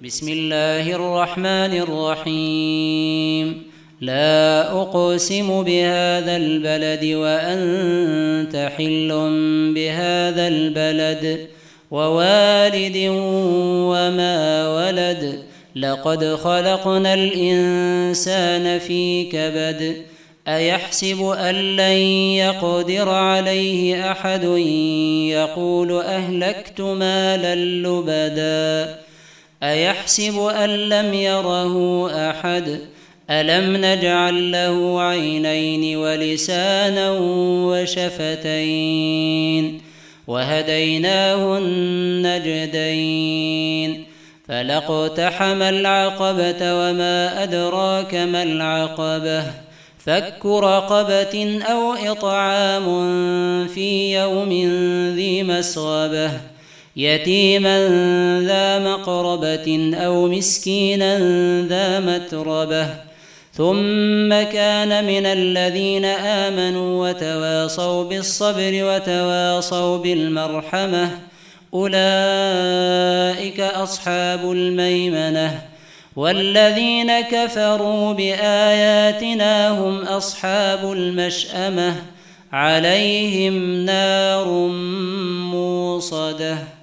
بسم الله الرحمن الرحيم. لا أقسم بهذا البلد وأنت حل بهذا البلد ووالد وما ولد لقد خلقنا الإنسان في كبد أيحسب أن لن يقدر عليه أحد يقول أهلكت مالا لبدا أيحسب أن لم يره أحد ألم نجعل له عينين ولسانا وشفتين وهديناه النجدين فلاقتحم العقبة وما أدراك ما العقبة فك رقبة أو إطعام في يوم ذي مسغبة يتيما ذا مقربة أو مسكينا ذا متربة ثم كان من الذين آمنوا وتواصوا بالصبر وتواصوا بالمرحمة أولئك أصحاب الميمنة والذين كفروا بآياتنا هم أصحاب المشأمة عليهم نار موصدة.